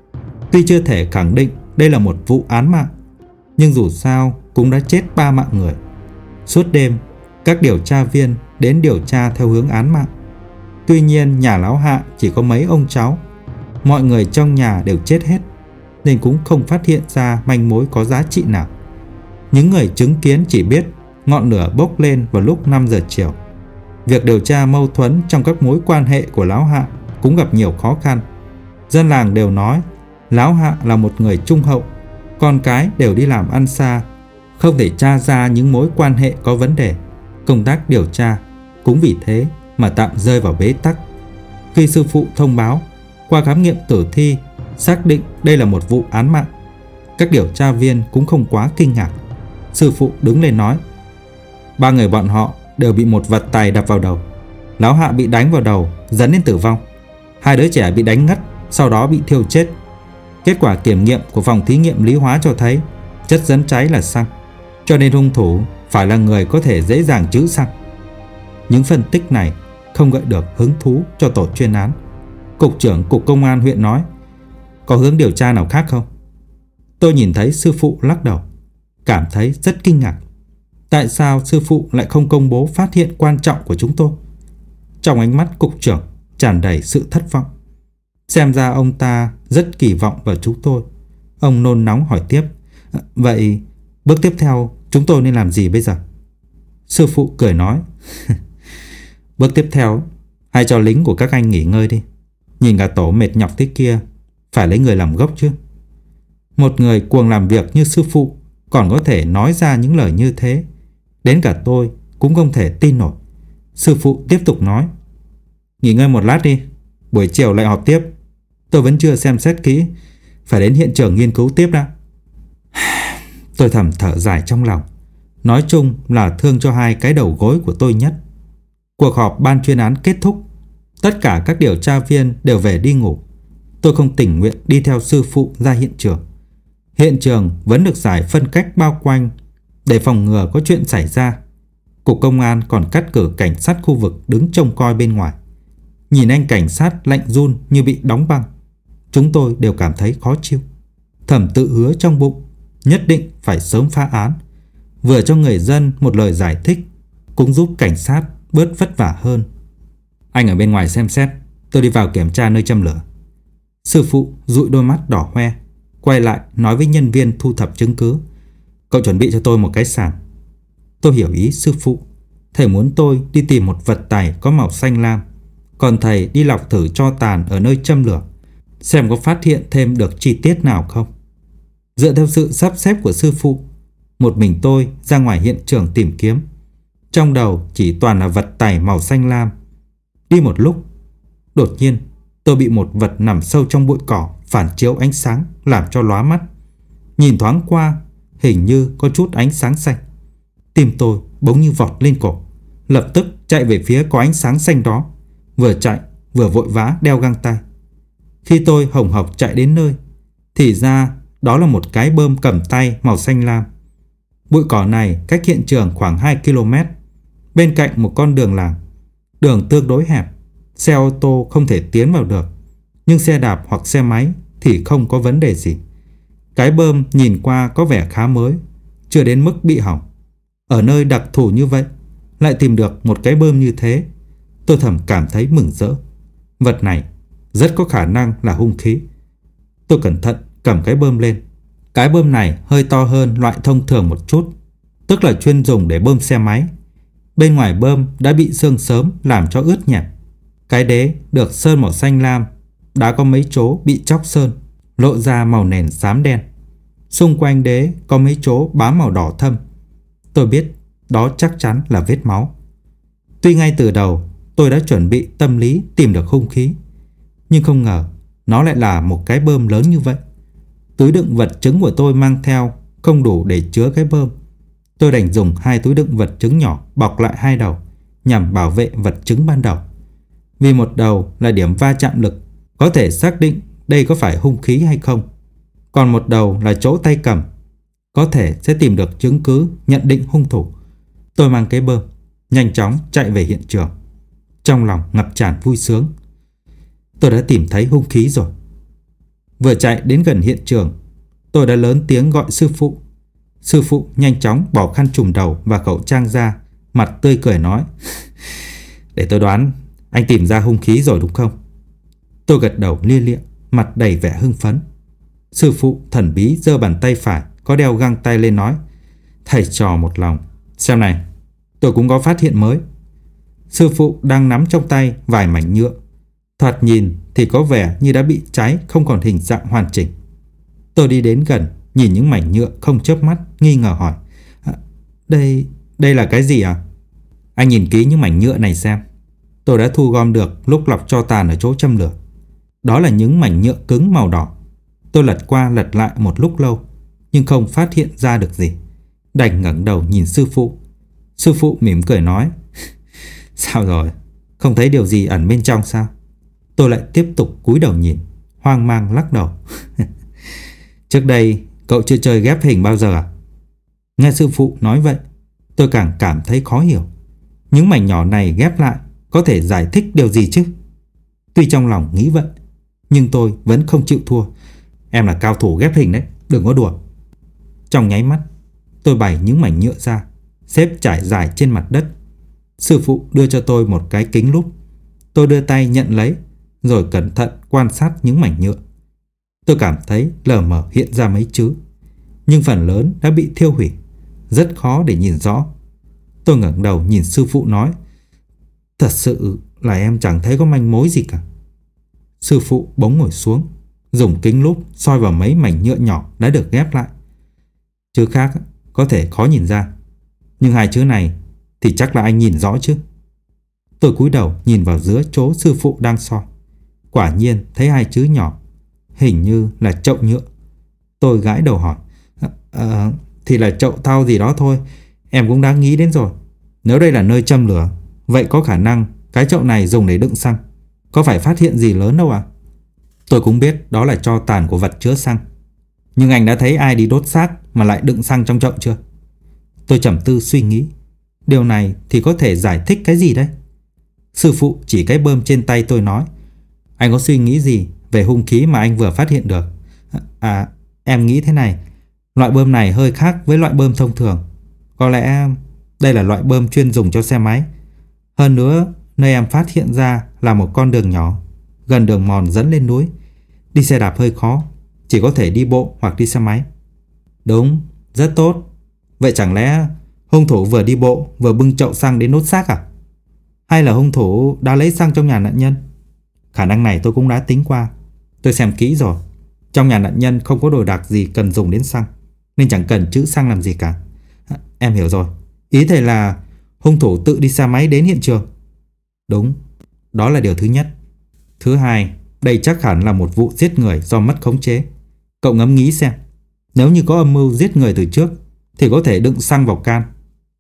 Tuy chưa thể khẳng định đây là một vụ án mạng, nhưng dù sao cũng đã chết ba mạng người. Suốt đêm, các điều tra viên đến điều tra theo hướng án mạng. Tuy nhiên nhà lão Hạ chỉ có mấy ông cháu, mọi người trong nhà đều chết hết, nên cũng không phát hiện ra manh mối có giá trị nào. Những người chứng kiến chỉ biết ngọn lửa bốc lên vào lúc năm giờ chiều. Việc điều tra mâu thuẫn trong các mối quan hệ của lão Hạ cũng gặp nhiều khó khăn. Dân làng đều nói lão Hạ là một người trung hậu, con cái đều đi làm ăn xa, không thể tra ra những mối quan hệ có vấn đề. Công tác điều tra cũng vì thế mà tạm rơi vào bế tắc. Khi sư phụ thông báo qua khám nghiệm tử thi xác định đây là một vụ án mạng, các điều tra viên cũng không quá kinh ngạc. Sư phụ đứng lên nói: "Ba người bọn họ đều bị một vật tài đập vào đầu. Lão Hạ bị đánh vào đầu dẫn đến tử vong. Hai đứa trẻ bị đánh ngất, sau đó bị thiêu chết. Kết quả kiểm nghiệm của phòng thí nghiệm lý hóa cho thấy chất dẫn cháy là xăng, cho nên hung thủ phải là người có thể dễ dàng trữ xăng." Những phân tích này không gợi được hứng thú cho tổ chuyên án. Cục trưởng Cục Công an huyện nói: "Có hướng điều tra nào khác không?" Tôi nhìn thấy sư phụ lắc đầu, cảm thấy rất kinh ngạc. Tại sao sư phụ lại không công bố phát hiện quan trọng của chúng tôi? Trong ánh mắt cục trưởng tràn đầy sự thất vọng. Xem ra ông ta rất kỳ vọng vào chúng tôi. Ông nôn nóng hỏi tiếp: "Vậy bước tiếp theo chúng tôi nên làm gì bây giờ?" Sư phụ cười nói: "Bước tiếp theo, hãy cho lính của các anh nghỉ ngơi đi. Nhìn cả tổ mệt nhọc thế kia, phải lấy người làm gốc chứ." Một người cuồng làm việc như sư phụ còn có thể nói ra những lời như thế, đến cả tôi cũng không thể tin nổi. Sư phụ tiếp tục nói: "Nghỉ ngơi một lát đi, buổi chiều lại họp tiếp. Tôi vẫn chưa xem xét kỹ, phải đến hiện trường nghiên cứu tiếp đã." Tôi thầm thở dài trong lòng. Nói chung là thương cho hai cái đầu gối của tôi nhất. Cuộc họp ban chuyên án kết thúc, tất cả các điều tra viên đều về đi ngủ. Tôi không tình nguyện đi theo sư phụ ra hiện trường. Hiện trường vẫn được giải phân cách bao quanh để phòng ngừa có chuyện xảy ra. Cục Công an còn cắt cử cảnh sát khu vực đứng trông coi bên ngoài. Nhìn anh cảnh sát lạnh run như bị đóng băng, chúng tôi đều cảm thấy khó chịu. Thầm tự hứa trong bụng nhất định phải sớm phá án, vừa cho người dân một lời giải thích, cũng giúp cảnh sát bớt vất vả hơn. "Anh ở bên ngoài xem xét, tôi đi vào kiểm tra nơi châm lửa." Sư phụ dụi đôi mắt đỏ hoe, quay lại nói với nhân viên thu thập chứng cứ: "Cậu chuẩn bị cho tôi một cái sàng." Tôi hiểu ý sư phụ. Thầy muốn tôi đi tìm một vật tài có màu xanh lam, còn thầy đi lọc thử tro tàn ở nơi châm lửa, xem có phát hiện thêm được chi tiết nào không. Dựa theo sự sắp xếp của sư phụ, một mình tôi ra ngoài hiện trường tìm kiếm. Trong đầu chỉ toàn là vật tẩy màu xanh lam. Đi một lúc, đột nhiên tôi bị một vật nằm sâu trong bụi cỏ phản chiếu ánh sáng làm cho lóa mắt. Nhìn thoáng qua, hình như có chút ánh sáng xanh. Tim tôi bỗng như vọt lên cổ, lập tức chạy về phía có ánh sáng xanh đó, vừa chạy vừa vội vã đeo găng tay. Khi tôi hồng hộc chạy đến nơi, thì ra đó là một cái bơm cầm tay màu xanh lam. Bụi cỏ này cách hiện trường khoảng hai ki lô mét, bên cạnh một con đường làng. Đường tương đối hẹp, xe ô tô không thể tiến vào được, nhưng xe đạp hoặc xe máy thì không có vấn đề gì. Cái bơm nhìn qua có vẻ khá mới, chưa đến mức bị hỏng. Ở nơi đặc thù như vậy lại tìm được một cái bơm như thế, tôi thầm cảm thấy mừng rỡ. Vật này rất có khả năng là hung khí. Tôi cẩn thận cầm cái bơm lên. Cái bơm này hơi to hơn loại thông thường một chút, tức là chuyên dùng để bơm xe máy. Bên ngoài bơm đã bị sương sớm làm cho ướt nhẹp. Cái đế được sơn màu xanh lam, đã có mấy chỗ bị chóc sơn, lộ ra màu nền xám đen. Xung quanh đế có mấy chỗ bám màu đỏ thâm. Tôi biết đó chắc chắn là vết máu. Tuy ngay từ đầu tôi đã chuẩn bị tâm lý tìm được hung khí, nhưng không ngờ nó lại là một cái bơm lớn như vậy. Túi đựng vật chứng của tôi mang theo không đủ để chứa cái bơm. Tôi đành dùng hai túi đựng vật chứng nhỏ bọc lại hai đầu, nhằm bảo vệ vật chứng ban đầu. Vì một đầu là điểm va chạm lực, có thể xác định đây có phải hung khí hay không. Còn một đầu là chỗ tay cầm, có thể sẽ tìm được chứng cứ nhận định hung thủ. Tôi mang cái bơm, nhanh chóng chạy về hiện trường, trong lòng ngập tràn vui sướng. Tôi đã tìm thấy hung khí rồi. Vừa chạy đến gần hiện trường, tôi đã lớn tiếng gọi sư phụ. Sư phụ nhanh chóng bỏ khăn trùm đầu và khẩu trang ra, mặt tươi cười nói: "Để tôi đoán, anh tìm ra hung khí rồi đúng không?" Tôi gật đầu lia lịa, mặt đầy vẻ hưng phấn. Sư phụ thần bí giơ bàn tay phải có đeo găng tay lên nói: "Thầy trò một lòng, xem này, tôi cũng có phát hiện mới." Sư phụ đang nắm trong tay vài mảnh nhựa, thoạt nhìn thì có vẻ như đã bị cháy, không còn hình dạng hoàn chỉnh. Tôi đi đến gần, nhìn những mảnh nhựa không chớp mắt, nghi ngờ hỏi: à, Đây, đây là cái gì à?" "Anh nhìn kỹ những mảnh nhựa này xem. Tôi đã thu gom được lúc lọc tro tàn ở chỗ châm lửa. Đó là những mảnh nhựa cứng màu đỏ." Tôi lật qua lật lại một lúc lâu, nhưng không phát hiện ra được gì. Đành ngẩng đầu nhìn sư phụ. Sư phụ mỉm cười nói: "Sao rồi? Không thấy điều gì ẩn bên trong sao?" Tôi lại tiếp tục cúi đầu nhìn, hoang mang lắc đầu. "Trước đây cậu chưa chơi ghép hình bao giờ à?" Nghe sư phụ nói vậy, tôi càng cảm thấy khó hiểu. Những mảnh nhỏ này ghép lại có thể giải thích điều gì chứ? Tuy trong lòng nghĩ vậy, nhưng tôi vẫn không chịu thua. "Em là cao thủ ghép hình đấy, đừng có đùa." Trong nháy mắt, tôi bày những mảnh nhựa ra, xếp trải dài trên mặt đất. Sư phụ đưa cho tôi một cái kính lúp. Tôi đưa tay nhận lấy, rồi cẩn thận quan sát những mảnh nhựa. Tôi cảm thấy lờ mờ hiện ra mấy chữ, nhưng phần lớn đã bị thiêu hủy, rất khó để nhìn rõ. Tôi ngẩng đầu nhìn sư phụ nói: "Thật sự là em chẳng thấy có manh mối gì cả." Sư phụ bỗng ngồi xuống, dùng kính lúp soi vào mấy mảnh nhựa nhỏ đã được ghép lại. "Chữ khác có thể khó nhìn ra, nhưng hai chữ này thì chắc là anh nhìn rõ chứ." Tôi cúi đầu nhìn vào giữa chỗ sư phụ đang soi. Quả nhiên thấy hai chữ nhỏ, hình như là chậu nhựa. Tôi gãi đầu hỏi: à, à, "Thì là chậu thau gì đó thôi. Em cũng đã nghĩ đến rồi. Nếu đây là nơi châm lửa, vậy có khả năng cái chậu này dùng để đựng xăng. Có phải phát hiện gì lớn đâu à?" Tôi cũng biết đó là tro tàn của vật chứa xăng, nhưng anh đã thấy ai đi đốt xác mà lại đựng xăng trong chậu chưa? Tôi trầm tư suy nghĩ, điều này thì có thể giải thích cái gì đấy? Sư phụ chỉ cái bơm trên tay tôi nói: "Anh có suy nghĩ gì về hung khí mà anh vừa phát hiện được?" À, em nghĩ thế này, loại bơm này hơi khác với loại bơm thông thường. Có lẽ đây là loại bơm chuyên dùng cho xe máy. Hơn nữa, nơi em phát hiện ra là một con đường nhỏ, gần đường mòn dẫn lên núi. Đi xe đạp hơi khó, chỉ có thể đi bộ hoặc đi xe máy." "Đúng, rất tốt. Vậy chẳng lẽ hung thủ vừa đi bộ vừa bưng chậu xăng đến đốt xác à? Hay là hung thủ đã lấy xăng trong nhà nạn nhân?" Khả năng này tôi cũng đã tính qua. Tôi xem kỹ rồi. Trong nhà nạn nhân không có đồ đạc gì cần dùng đến xăng, nên chẳng cần chữ xăng làm gì cả. À, em hiểu rồi. Ý thầy là hung thủ tự đi xe máy đến hiện trường. Đúng, đó là điều thứ nhất. Thứ hai, đây chắc hẳn là một vụ giết người do mất khống chế. Cậu ngẫm nghĩ xem, nếu như có âm mưu giết người từ trước thì có thể đựng xăng vào can,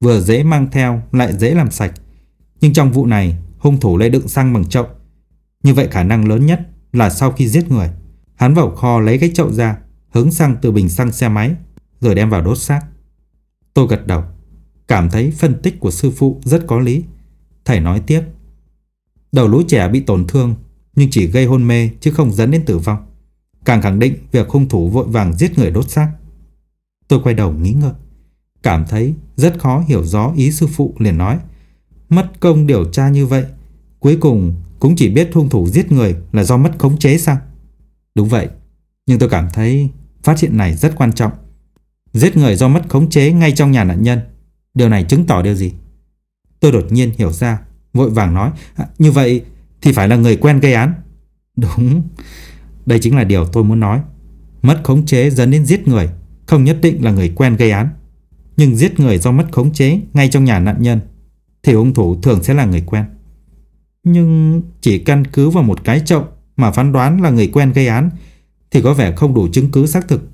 vừa dễ mang theo lại dễ làm sạch. Nhưng trong vụ này, hung thủ lại đựng xăng bằng chậu. Như vậy khả năng lớn nhất là sau khi giết người, hắn vào kho lấy cái chậu ra, hứng xăng từ bình xăng xe máy, rồi đem vào đốt xác. Tôi gật đầu, cảm thấy phân tích của sư phụ rất có lý. Thầy nói tiếp: đầu lũ trẻ bị tổn thương nhưng chỉ gây hôn mê chứ không dẫn đến tử vong, càng khẳng định việc hung thủ vội vàng giết người đốt xác. Tôi quay đầu nghĩ ngợi, cảm thấy rất khó hiểu rõ ý sư phụ, liền nói: mất công điều tra như vậy, cuối cùng cũng chỉ biết hung thủ giết người là do mất khống chế sao? Đúng vậy, nhưng tôi cảm thấy phát hiện này rất quan trọng. Giết người do mất khống chế ngay trong nhà nạn nhân, điều này chứng tỏ điều gì? Tôi đột nhiên hiểu ra, vội vàng nói: à, như vậy thì phải là người quen gây án. Đúng, đây chính là điều tôi muốn nói. Mất khống chế dẫn đến giết người không nhất định là người quen gây án, nhưng giết người do mất khống chế ngay trong nhà nạn nhân thì hung thủ thường sẽ là người quen. Nhưng chỉ căn cứ vào một cái chậu mà phán đoán là người quen gây án thì có vẻ không đủ chứng cứ xác thực.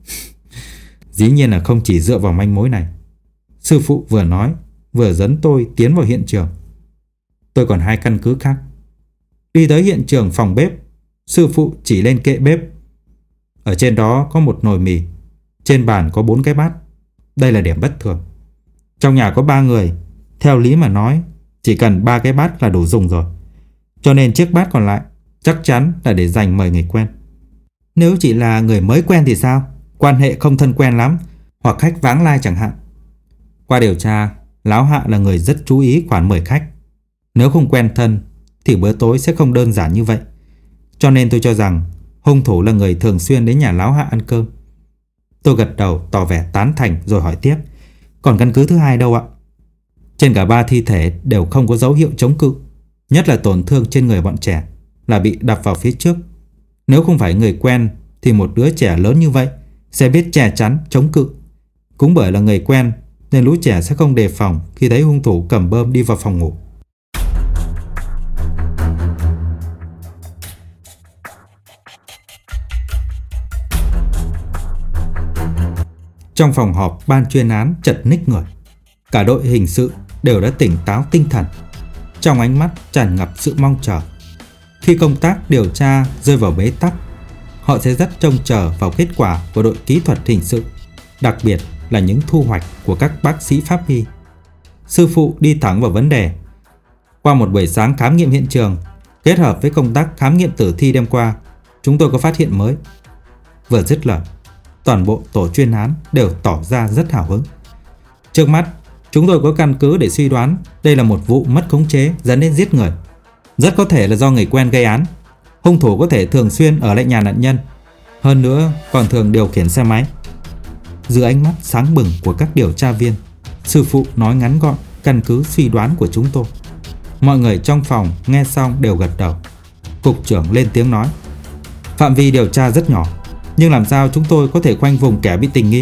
Dĩ nhiên là không chỉ dựa vào manh mối này. Sư phụ vừa nói vừa dẫn tôi tiến vào hiện trường. Tôi còn hai căn cứ khác. Đi tới hiện trường phòng bếp, sư phụ chỉ lên kệ bếp. Ở trên đó có một nồi mì, trên bàn có bốn cái bát. Đây là điểm bất thường. Trong nhà có ba người, theo lý mà nói chỉ cần ba cái bát là đủ dùng rồi. Cho nên chiếc bát còn lại chắc chắn là để dành mời người quen. Nếu chỉ là người mới quen thì sao? Quan hệ không thân quen lắm, hoặc khách vãng lai chẳng hạn. Qua điều tra, Lão Hạ là người rất chú ý khoản mời khách. Nếu không quen thân thì bữa tối sẽ không đơn giản như vậy. Cho nên tôi cho rằng hung thủ là người thường xuyên đến nhà Lão Hạ ăn cơm. Tôi gật đầu tỏ vẻ tán thành rồi hỏi tiếp: còn căn cứ thứ hai đâu ạ? Trên cả ba thi thể đều không có dấu hiệu chống cự, nhất là tổn thương trên người bọn trẻ là bị đập vào phía trước. Nếu không phải người quen thì một đứa trẻ lớn như vậy sẽ biết che chắn chống cự. Cũng bởi là người quen nên lũ trẻ sẽ không đề phòng khi thấy hung thủ cầm bơm đi vào phòng ngủ. Trong phòng họp ban chuyên án chật ních người. Cả đội hình sự đều đã tỉnh táo tinh thần, trong ánh mắt tràn ngập sự mong chờ. Khi công tác điều tra rơi vào bế tắc, họ sẽ rất trông chờ vào kết quả của đội kỹ thuật hình sự, đặc biệt là những thu hoạch của các bác sĩ pháp y. Sư phụ đi thẳng vào vấn đề. Qua một buổi sáng khám nghiệm hiện trường, kết hợp với công tác khám nghiệm tử thi đêm qua, chúng tôi có phát hiện mới. Vừa dứt lời, toàn bộ tổ chuyên án đều tỏ ra rất hào hứng. Trước mắt, chúng tôi có căn cứ để suy đoán đây là một vụ mất khống chế dẫn đến giết người. Rất có thể là do người quen gây án. Hung thủ có thể thường xuyên ở lại nhà nạn nhân, hơn nữa còn thường điều khiển xe máy. Dưới ánh mắt sáng bừng của các điều tra viên, sư phụ nói ngắn gọn căn cứ suy đoán của chúng tôi. Mọi người trong phòng nghe xong đều gật đầu. Cục trưởng lên tiếng nói: phạm vi điều tra rất nhỏ, nhưng làm sao chúng tôi có thể khoanh vùng kẻ bị tình nghi?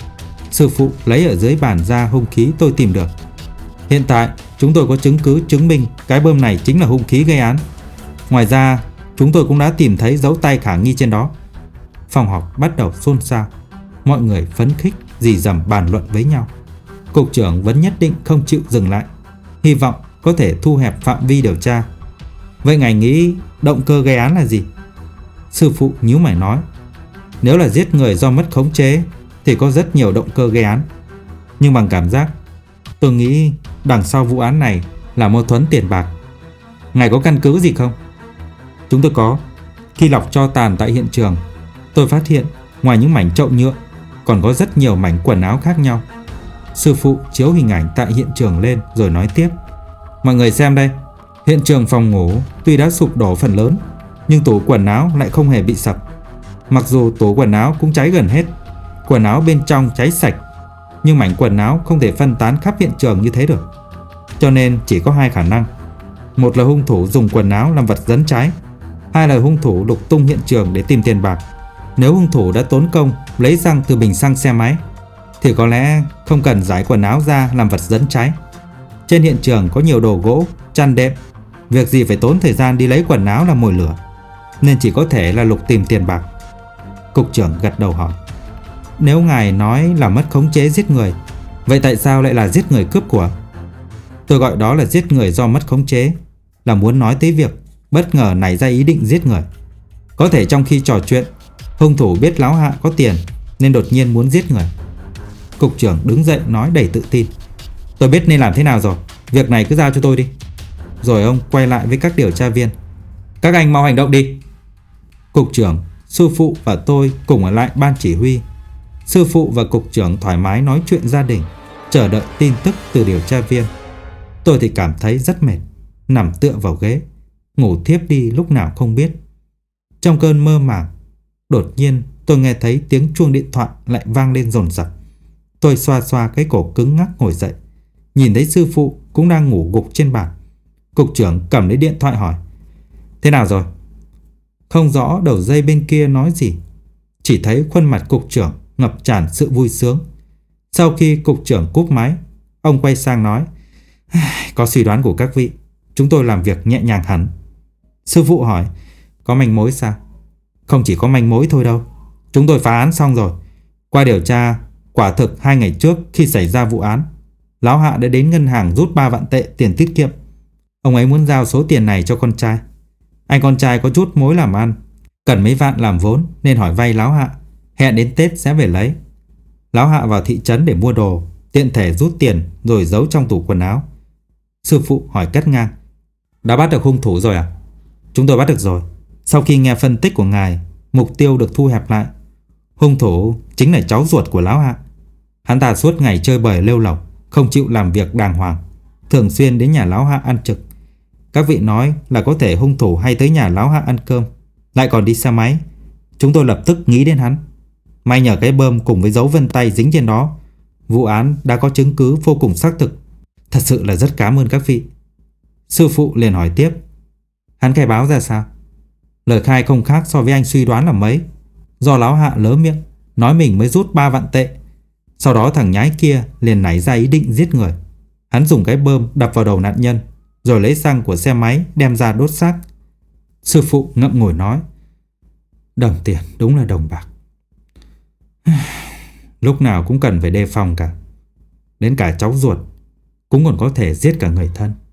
Sư phụ lấy ở dưới bàn ra hung khí tôi tìm được. Hiện tại chúng tôi có chứng cứ chứng minh cái bơm này chính là hung khí gây án. Ngoài ra chúng tôi cũng đã tìm thấy dấu tay khả nghi trên đó. Phòng họp bắt đầu xôn xao. Mọi người phấn khích rì rầm bàn luận với nhau. Cục trưởng vẫn nhất định không chịu dừng lại, hy vọng có thể thu hẹp phạm vi điều tra. Vậy ngài nghĩ động cơ gây án là gì? Sư phụ nhíu mày nói: nếu là giết người do mất khống chế thì có rất nhiều động cơ gây án. Nhưng bằng cảm giác, tôi nghĩ đằng sau vụ án này là mâu thuẫn tiền bạc. Ngài có căn cứ gì không? Chúng tôi có. Khi lọc tro tàn tại hiện trường, tôi phát hiện ngoài những mảnh chậu nhựa còn có rất nhiều mảnh quần áo khác nhau. Sư phụ chiếu hình ảnh tại hiện trường lên rồi nói tiếp: mọi người xem đây, hiện trường phòng ngủ tuy đã sụp đổ phần lớn, nhưng tủ quần áo lại không hề bị sập. Mặc dù tủ quần áo cũng cháy gần hết, quần áo bên trong cháy sạch, nhưng mảnh quần áo không thể phân tán khắp hiện trường như thế được. Cho nên chỉ có hai khả năng. Một là hung thủ dùng quần áo làm vật dẫn cháy, hai là hung thủ lục tung hiện trường để tìm tiền bạc. Nếu hung thủ đã tốn công lấy xăng từ bình xăng xe máy thì có lẽ không cần rải quần áo ra làm vật dẫn cháy. Trên hiện trường có nhiều đồ gỗ, chăn đệm, việc gì phải tốn thời gian đi lấy quần áo làm mồi lửa, nên chỉ có thể là lục tìm tiền bạc. Cục trưởng gật đầu hỏi: nếu ngài nói là mất khống chế giết người Vậy tại sao lại là giết người cướp của? Tôi gọi đó là giết người do mất khống chế, là muốn nói tới việc bất ngờ nảy ra ý định giết người. Có thể trong khi trò chuyện, hung thủ biết Lão Hạ có tiền nên đột nhiên muốn giết người. Cục trưởng đứng dậy nói đầy tự tin. Tôi biết nên làm thế nào rồi, việc này cứ giao cho tôi đi. Rồi ông quay lại với các điều tra viên. Các anh mau hành động đi. Cục trưởng, sư phụ và tôi cùng ở lại ban chỉ huy. Sư phụ và cục trưởng thoải mái nói chuyện gia đình, chờ đợi tin tức từ điều tra viên. Tôi thì cảm thấy rất mệt, nằm tựa vào ghế, ngủ thiếp đi lúc nào không biết. Trong cơn mơ màng, đột nhiên tôi nghe thấy tiếng chuông điện thoại lại vang lên dồn dập. Tôi xoa xoa cái cổ cứng ngắc ngồi dậy, nhìn thấy sư phụ cũng đang ngủ gục trên bàn. Cục trưởng cầm lấy điện thoại hỏi: Thế nào rồi? Không rõ đầu dây bên kia nói gì, chỉ thấy khuôn mặt cục trưởng ngập tràn sự vui sướng. Sau khi cục trưởng cúp máy, ông quay sang nói: Có suy đoán của các vị, chúng tôi làm việc nhẹ nhàng hẳn. Sư phụ hỏi: Có manh mối sao? Không chỉ có manh mối thôi đâu, chúng tôi phá án xong rồi. Qua điều tra, quả thực hai ngày trước khi xảy ra vụ án, Lão Hạ đã đến ngân hàng rút ba vạn tệ tiền tiết kiệm. Ông ấy muốn giao số tiền này cho con trai. Anh con trai có chút mối làm ăn, cần mấy vạn làm vốn nên hỏi vay Lão Hạ, hẹn đến Tết sẽ về lấy. Lão Hạ vào thị trấn để mua đồ, tiện thể rút tiền rồi giấu trong tủ quần áo. Sư phụ hỏi cắt ngang: Đã bắt được hung thủ rồi à? Chúng tôi bắt được rồi. Sau khi nghe phân tích của ngài, mục tiêu được thu hẹp lại. Hung thủ chính là cháu ruột của Lão Hạ. Hắn ta suốt ngày chơi bời lêu lỏng, không chịu làm việc đàng hoàng, thường xuyên đến nhà Lão Hạ ăn trực. Các vị nói là có thể hung thủ hay tới nhà Lão Hạ ăn cơm, lại còn đi xe máy. Chúng tôi lập tức nghĩ đến hắn. May nhờ cái bơm cùng với dấu vân tay dính trên đó, vụ án đã có chứng cứ vô cùng xác thực. Thật sự là rất cảm ơn các vị. Sư phụ liền hỏi tiếp: Hắn khai báo ra sao? Lời khai không khác so với anh suy đoán là mấy. Do Lão Hạ lỡ miệng nói mình mới rút ba vạn tệ. Sau đó thằng nhái kia liền nảy ra ý định giết người. Hắn dùng cái bơm đập vào đầu nạn nhân, rồi lấy xăng của xe máy đem ra đốt xác. Sư phụ ngậm ngùi nói: Đồng tiền đúng là đồng bạc. Lúc nào cũng cần phải đề phòng cả. Đến cả cháu ruột cũng còn có thể giết cả người thân.